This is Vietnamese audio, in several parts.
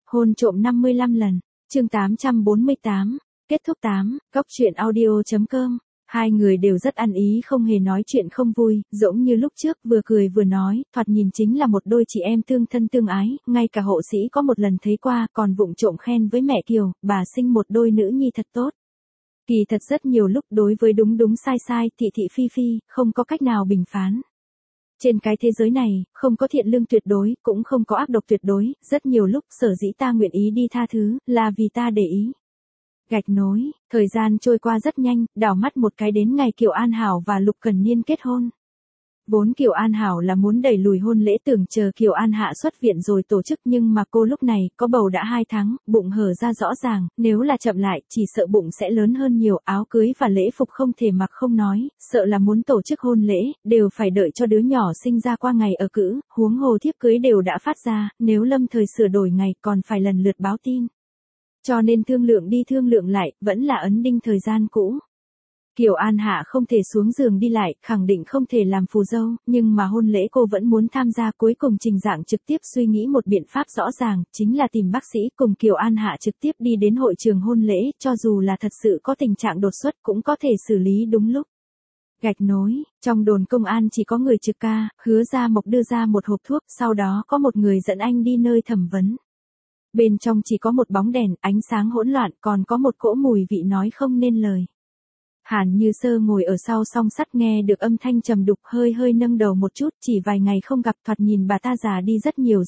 Hôn trộm 55 lần. Chương 848. Kết thúc 8. Góc truyện audio.com. Hai người đều rất ăn ý, không hề nói chuyện không vui, giống như lúc trước, vừa cười vừa nói, thoạt nhìn chính là một đôi chị em tương thân tương ái, ngay cả hộ sĩ có một lần thấy qua, còn vụng trộm khen với mẹ Kiều, bà sinh một đôi nữ nhi thật tốt. Kỳ thật rất nhiều lúc đối với đúng đúng sai sai, thị thị phi phi, không có cách nào bình phán. Trên cái thế giới này, không có thiện lương tuyệt đối, cũng không có ác độc tuyệt đối, rất nhiều lúc sở dĩ ta nguyện ý đi tha thứ, là vì ta để ý. Gạch nối, thời gian trôi qua rất nhanh, đảo mắt một cái đến ngày Kiều An Hảo và Lục Cần Niên kết hôn. Vốn Kiều An Hảo là muốn đẩy lùi hôn lễ, tưởng chờ Kiều An Hạ xuất viện rồi tổ chức, nhưng mà cô lúc này có bầu đã 2 tháng, bụng hở ra rõ ràng, nếu là chậm lại chỉ sợ bụng sẽ lớn hơn nhiều, áo cưới và lễ phục không thể mặc không nói, sợ là muốn tổ chức hôn lễ, đều phải đợi cho đứa nhỏ sinh ra qua ngày ở cữ, huống hồ thiếp cưới đều đã phát ra, nếu lâm thời sửa đổi ngày còn phải lần lượt báo tin. Cho nên thương lượng đi thương lượng lại, vẫn là ấn đinh thời gian cũ. Kiều An Hạ không thể xuống giường đi lại, khẳng định không thể làm phù dâu, nhưng mà hôn lễ cô vẫn muốn tham gia. Cuối cùng Trình Dạng trực tiếp suy nghĩ một biện pháp rõ ràng, chính là tìm bác sĩ cùng Kiều An Hạ trực tiếp đi đến hội trường hôn lễ, cho dù là thật sự có tình trạng đột xuất cũng có thể xử lý đúng lúc. Gạch nối, trong đồn công an chỉ có người trực ca, Hứa Gia Mộc đưa ra một hộp thuốc, sau đó có một người dẫn anh đi nơi thẩm vấn. Bên trong chỉ có một bóng đèn, ánh sáng hỗn loạn, còn có một cỗ mùi vị nói không nên lời. Hàn Như Sơ ngồi ở sau song sắt nghe được âm thanh trầm đục, hơi hơi nâng đầu một chút, chỉ vài ngày không gặp, thoạt nhìn bà ta già đi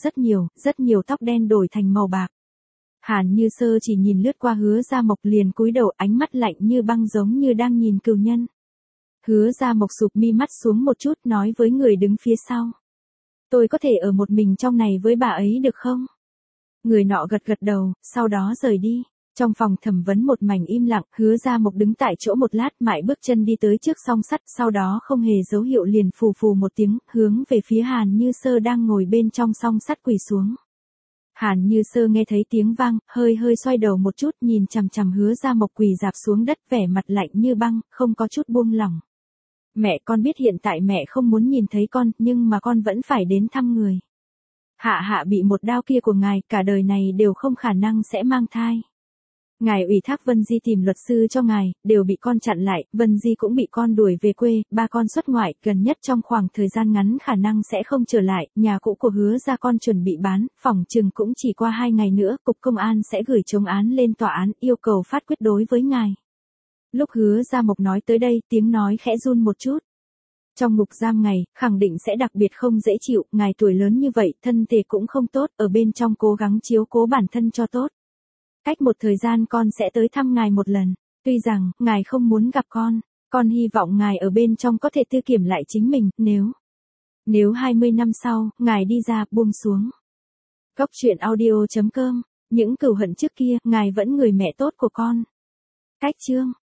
rất nhiều tóc đen đổi thành màu bạc. Hàn Như Sơ chỉ nhìn lướt qua Hứa Gia Mộc liền cúi đầu, ánh mắt lạnh như băng giống như đang nhìn cừu nhân. Hứa Gia Mộc sụp mi mắt xuống một chút, nói với người đứng phía sau. Tôi có thể ở một mình trong này với bà ấy được không? Người nọ gật gật đầu, sau đó rời đi. Trong phòng thẩm vấn một mảnh im lặng, Hứa Gia Mộc đứng tại chỗ một lát, mãi bước chân đi tới trước song sắt, sau đó không hề dấu hiệu liền phù phù một tiếng, hướng về phía Hàn Như Sơ đang ngồi bên trong song sắt quỳ xuống. Hàn Như Sơ nghe thấy tiếng vang, hơi hơi xoay đầu một chút, nhìn chằm chằm Hứa Gia Mộc quỳ rạp xuống đất, vẻ mặt lạnh như băng, không có chút buông lỏng. Mẹ, con biết hiện tại mẹ không muốn nhìn thấy con, nhưng mà con vẫn phải đến thăm người. Hạ bị một đao kia của ngài, cả đời này đều không khả năng sẽ mang thai. Ngài ủy thác Vân Di tìm luật sư cho ngài, đều bị con chặn lại, Vân Di cũng bị con đuổi về quê, ba con xuất ngoại, gần nhất trong khoảng thời gian ngắn khả năng sẽ không trở lại, nhà cũ của Hứa gia con chuẩn bị bán, phỏng chừng cũng chỉ qua 2 ngày nữa, cục công an sẽ gửi chống án lên tòa án, yêu cầu phát quyết đối với ngài. Lúc Hứa Gia Mộc nói tới đây, tiếng nói khẽ run một chút. Trong ngục giam ngài, khẳng định sẽ đặc biệt không dễ chịu, ngài tuổi lớn như vậy, thân thể cũng không tốt, ở bên trong cố gắng chiếu cố bản thân cho tốt. Cách một thời gian con sẽ tới thăm ngài một lần, tuy rằng, ngài không muốn gặp con hy vọng ngài ở bên trong có thể tư kiểm lại chính mình, nếu 20 năm sau, ngài đi ra, buông xuống. Góc truyện audio.com, những cừu hận trước kia, ngài vẫn người mẹ tốt của con. Cách chương.